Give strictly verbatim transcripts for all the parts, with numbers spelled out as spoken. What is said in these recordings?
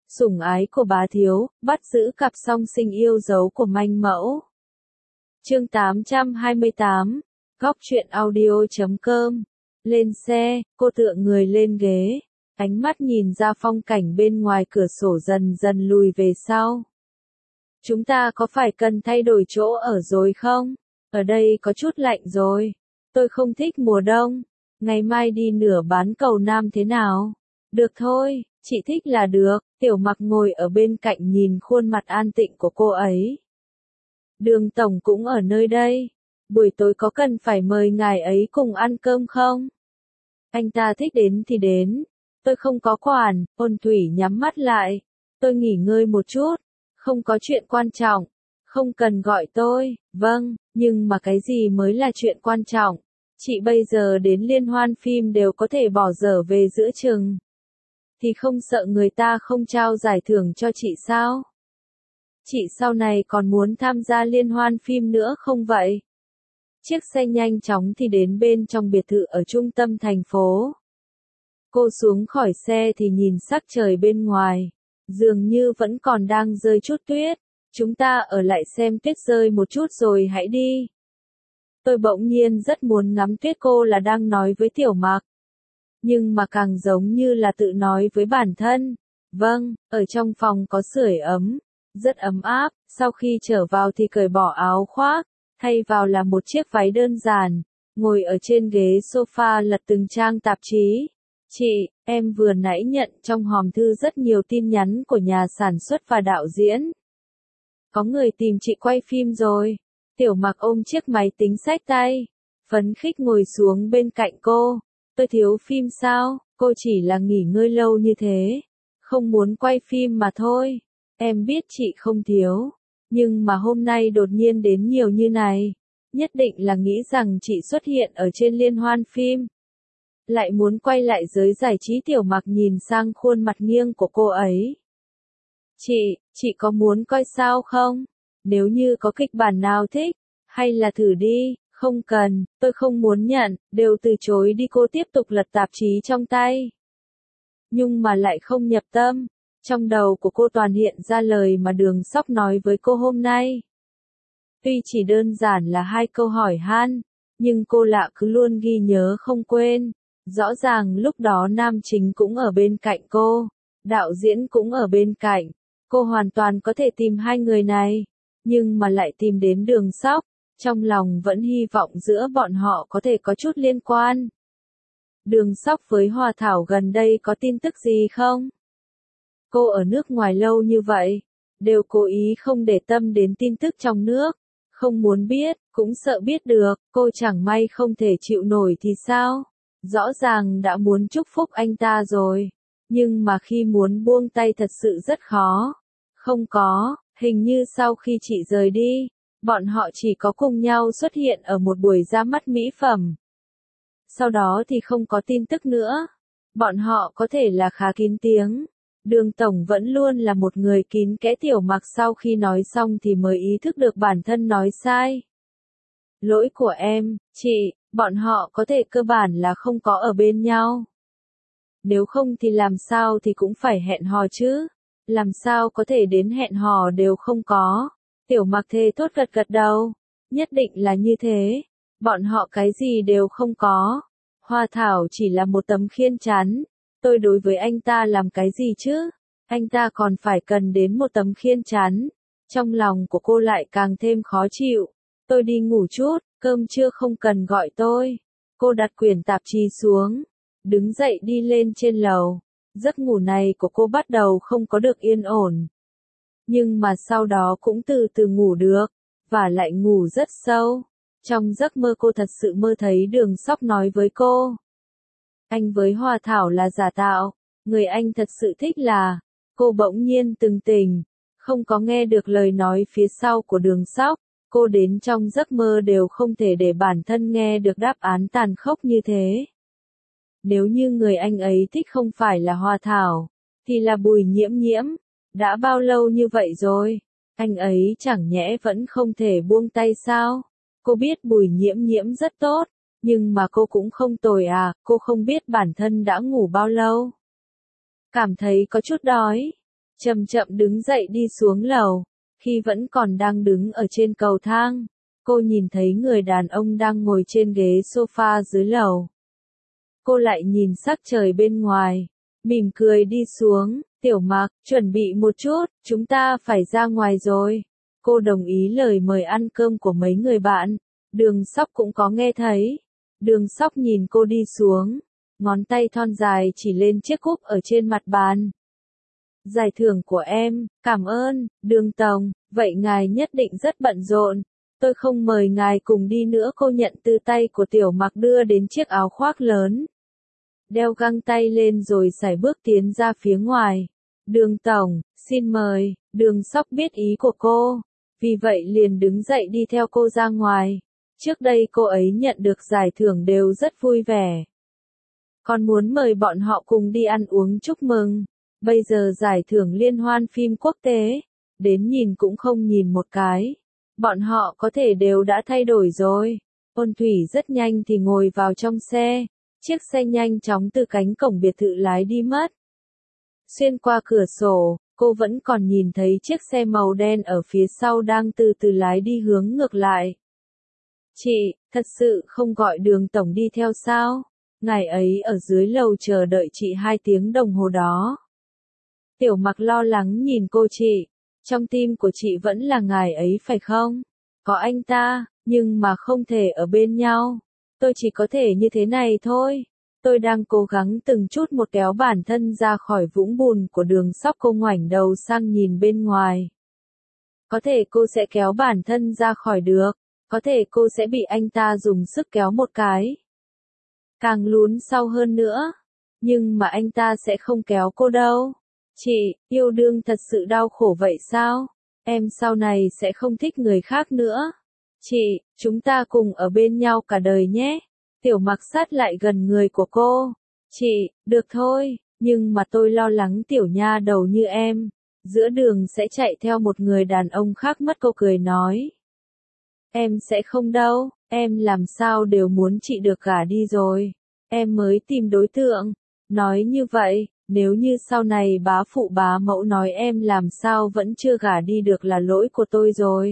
Sủng ái của bá thiếu, bắt giữ cặp song sinh yêu dấu của manh mẫu. Chương tám trăm hai mươi tám, góc truyện audio chấm com. Lên xe, cô tựa người lên ghế, ánh mắt nhìn ra phong cảnh bên ngoài cửa sổ dần dần lùi về sau. Chúng ta có phải cần thay đổi chỗ ở rồi không? Ở đây có chút lạnh rồi. Tôi không thích mùa đông. Ngày mai đi nửa bán cầu Nam thế nào? Được thôi, chị thích là được. Tiểu Mặc ngồi ở bên cạnh nhìn khuôn mặt an tịnh của cô ấy. Đường tổng cũng ở nơi đây. Buổi tối có cần phải mời ngài ấy cùng ăn cơm không? Anh ta thích đến thì đến. Tôi không có quản. Ôn Thủy nhắm mắt lại. Tôi nghỉ ngơi một chút. Không có chuyện quan trọng. Không cần gọi tôi. Vâng, nhưng mà cái gì mới là chuyện quan trọng? Chị bây giờ đến liên hoan phim đều có thể bỏ dở về giữa chừng. Thì không sợ người ta không trao giải thưởng cho chị sao? Chị sau này còn muốn tham gia liên hoan phim nữa không vậy? Chiếc xe nhanh chóng thì đến bên trong biệt thự ở trung tâm thành phố. Cô xuống khỏi xe thì nhìn sắc trời bên ngoài. Dường như vẫn còn đang rơi chút tuyết. Chúng ta ở lại xem tuyết rơi một chút rồi hãy đi. Tôi bỗng nhiên rất muốn ngắm tuyết, cô là đang nói với Tiểu Mặc. Nhưng mà càng giống như là tự nói với bản thân. Vâng, ở trong phòng có sưởi ấm. Rất ấm áp, sau khi trở vào thì cởi bỏ áo khoác. Thay vào là một chiếc váy đơn giản. Ngồi ở trên ghế sofa lật từng trang tạp chí. Chị, em vừa nãy nhận trong hòm thư rất nhiều tin nhắn của nhà sản xuất và đạo diễn. Có người tìm chị quay phim rồi. Tiểu Mặc ôm chiếc máy tính xách tay. Phấn khích ngồi xuống bên cạnh cô. Tôi thiếu phim sao? Cô chỉ là nghỉ ngơi lâu như thế. Không muốn quay phim mà thôi. Em biết chị không thiếu. Nhưng mà hôm nay đột nhiên đến nhiều như này. Nhất định là nghĩ rằng chị xuất hiện ở trên liên hoan phim. Lại muốn quay lại giới giải trí. Tiểu Mặc nhìn sang khuôn mặt nghiêng của cô ấy. Chị, chị có muốn coi sao không? Nếu như có kịch bản nào thích, hay là thử đi, không cần, tôi không muốn nhận, đều từ chối đi. Cô tiếp tục lật tạp chí trong tay. Nhưng mà lại không nhập tâm. Trong đầu của cô toàn hiện ra lời mà Đường Sóc nói với cô hôm nay. Tuy chỉ đơn giản là hai câu hỏi han, nhưng cô lạ cứ luôn ghi nhớ không quên. Rõ ràng lúc đó nam chính cũng ở bên cạnh cô, đạo diễn cũng ở bên cạnh. Cô hoàn toàn có thể tìm hai người này, nhưng mà lại tìm đến Đường Sóc, trong lòng vẫn hy vọng giữa bọn họ có thể có chút liên quan. Đường Sóc với Hoa Thảo gần đây có tin tức gì không? Cô ở nước ngoài lâu như vậy, đều cố ý không để tâm đến tin tức trong nước, không muốn biết, cũng sợ biết được, cô chẳng may không thể chịu nổi thì sao? Rõ ràng đã muốn chúc phúc anh ta rồi, nhưng mà khi muốn buông tay thật sự rất khó. Không có, hình như sau khi chị rời đi, bọn họ chỉ có cùng nhau xuất hiện ở một buổi ra mắt mỹ phẩm. Sau đó thì không có tin tức nữa. Bọn họ có thể là khá kín tiếng. Đường Tổng vẫn luôn là một người kín kẽ. Tiểu Mặc sau khi nói xong thì mới ý thức được bản thân nói sai. Lỗi của em, chị, bọn họ có thể cơ bản là không có ở bên nhau. Nếu không thì làm sao thì cũng phải hẹn hò chứ. Làm sao có thể đến hẹn hò đều không có. Tiểu Mặc thề thốt gật gật đầu. Nhất định là như thế. Bọn họ cái gì đều không có. Hoa Thảo chỉ là một tấm khiên chắn. Tôi đối với anh ta làm cái gì chứ? Anh ta còn phải cần đến một tấm khiên chắn. Trong lòng của cô lại càng thêm khó chịu. Tôi đi ngủ chút, cơm trưa không cần gọi tôi. Cô đặt quyển tạp chí xuống. Đứng dậy đi lên trên lầu. Giấc ngủ này của cô bắt đầu không có được yên ổn. Nhưng mà sau đó cũng từ từ ngủ được. Và lại ngủ rất sâu. Trong giấc mơ cô thật sự mơ thấy Đường Sóc nói với cô. Anh với Hoa Thảo là giả tạo. Người anh thật sự thích là. Cô bỗng nhiên từng tỉnh. Không có nghe được lời nói phía sau của Đường Sóc. Cô đến trong giấc mơ đều không thể để bản thân nghe được đáp án tàn khốc như thế. Nếu như người anh ấy thích không phải là Hoa Thảo, thì là Bùi Nhiễm Nhiễm. Đã bao lâu như vậy rồi? Anh ấy chẳng nhẽ vẫn không thể buông tay sao? Cô biết Bùi Nhiễm Nhiễm rất tốt, nhưng mà cô cũng không tồi à, cô không biết bản thân đã ngủ bao lâu. Cảm thấy có chút đói. chậm chậm đứng dậy đi xuống lầu. Khi vẫn còn đang đứng ở trên cầu thang, cô nhìn thấy người đàn ông đang ngồi trên ghế sofa dưới lầu. Cô lại nhìn sắc trời bên ngoài, mỉm cười đi xuống. Tiểu Mặc, chuẩn bị một chút, chúng ta phải ra ngoài rồi. Cô đồng ý lời mời ăn cơm của mấy người bạn. Đường Sóc cũng có nghe thấy. Đường Sóc nhìn cô đi xuống, ngón tay thon dài chỉ lên chiếc cúp ở trên mặt bàn. Giải thưởng của em, cảm ơn, Đường Tổng, vậy ngài nhất định rất bận rộn. Tôi không mời ngài cùng đi nữa. Cô nhận từ tay của Tiểu Mặc đưa đến chiếc áo khoác lớn. Đeo găng tay lên rồi sải bước tiến ra phía ngoài. Đường Tổng, xin mời. Đường Sóc biết ý của cô, vì vậy liền đứng dậy đi theo cô ra ngoài. Trước đây cô ấy nhận được giải thưởng đều rất vui vẻ. Còn muốn mời bọn họ cùng đi ăn uống chúc mừng. Bây giờ giải thưởng liên hoan phim quốc tế, đến nhìn cũng không nhìn một cái. Bọn họ có thể đều đã thay đổi rồi. Ôn Thủy rất nhanh thì ngồi vào trong xe. Chiếc xe nhanh chóng từ cánh cổng biệt thự lái đi mất. Xuyên qua cửa sổ, cô vẫn còn nhìn thấy chiếc xe màu đen ở phía sau đang từ từ lái đi hướng ngược lại. Chị, thật sự không gọi Đường Tổng đi theo sao? Ngài ấy ở dưới lầu chờ đợi chị hai tiếng đồng hồ đó. Tiểu Mặc lo lắng nhìn cô. Chị, trong tim của chị vẫn là ngài ấy phải không? Có anh ta, nhưng mà không thể ở bên nhau. Tôi chỉ có thể như thế này thôi. Tôi đang cố gắng từng chút một kéo bản thân ra khỏi vũng bùn của Đường Sóc. Cô ngoảnh đầu sang nhìn bên ngoài. Có thể cô sẽ kéo bản thân ra khỏi được. Có thể cô sẽ bị anh ta dùng sức kéo một cái. Càng lún sâu hơn nữa. Nhưng mà anh ta sẽ không kéo cô đâu. Chị, yêu đương thật sự đau khổ vậy sao? Em sau này sẽ không thích người khác nữa. Chị, chúng ta cùng ở bên nhau cả đời nhé. Tiểu Mặc sát lại gần người của cô. Chị, được thôi, nhưng mà tôi lo lắng tiểu nha đầu như em, giữa đường sẽ chạy theo một người đàn ông khác mất. Cô cười nói. Em sẽ không đâu, em làm sao đều muốn chị được gả đi rồi. Em mới tìm đối tượng. Nói như vậy, nếu như sau này bá phụ bá mẫu nói em làm sao vẫn chưa gả đi được là lỗi của tôi rồi.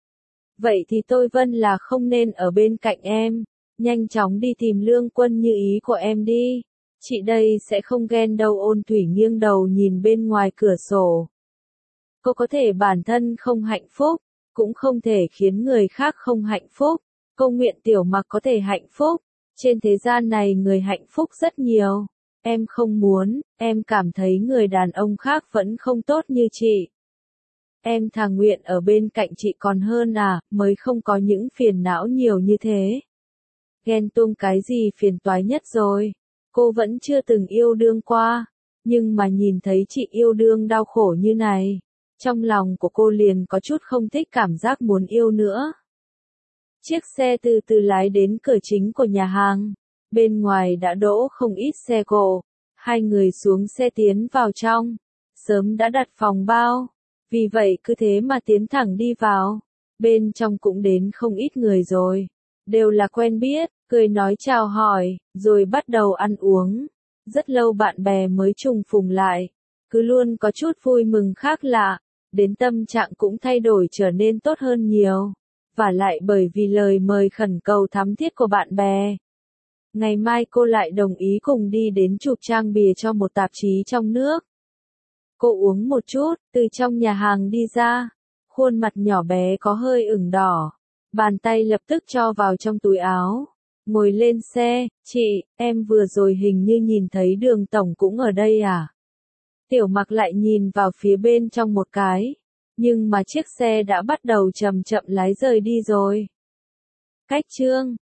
Vậy thì tôi Vân là không nên ở bên cạnh em. Nhanh chóng đi tìm Lương Quân như ý của em đi. Chị đây sẽ không ghen đâu. Ôn Thủy nghiêng đầu nhìn bên ngoài cửa sổ. Cô có thể bản thân không hạnh phúc, cũng không thể khiến người khác không hạnh phúc. Cô nguyện Tiểu Mặc có thể hạnh phúc. Trên thế gian này người hạnh phúc rất nhiều. Em không muốn, em cảm thấy người đàn ông khác vẫn không tốt như chị. Em thà nguyện ở bên cạnh chị còn hơn à, mới không có những phiền não nhiều như thế. Ghen tuông cái gì phiền toái nhất rồi. Cô vẫn chưa từng yêu đương qua, nhưng mà nhìn thấy chị yêu đương đau khổ như này, trong lòng của cô liền có chút không thích cảm giác muốn yêu nữa. Chiếc xe từ từ lái đến cửa chính của nhà hàng. Bên ngoài đã đỗ không ít xe cộ. Hai người xuống xe tiến vào trong. Sớm đã đặt phòng bao. Vì vậy cứ thế mà tiến thẳng đi vào. Bên trong cũng đến không ít người rồi. Đều là quen biết, cười nói chào hỏi, rồi bắt đầu ăn uống. Rất lâu bạn bè mới trùng phùng lại. Cứ luôn có chút vui mừng khác lạ. Đến tâm trạng cũng thay đổi trở nên tốt hơn nhiều. Và lại bởi vì lời mời khẩn cầu thắm thiết của bạn bè. Ngày mai cô lại đồng ý cùng đi đến chụp trang bìa cho một tạp chí trong nước. Cô uống một chút, từ trong nhà hàng đi ra. Khuôn mặt nhỏ bé có hơi ửng đỏ. Bàn tay lập tức cho vào trong túi áo. Ngồi lên xe. Chị, em vừa rồi hình như nhìn thấy Đường Tổng cũng ở đây à? Tiểu Mặc lại nhìn vào phía bên trong một cái. Nhưng mà chiếc xe đã bắt đầu chậm chậm lái rời đi rồi. Cách chương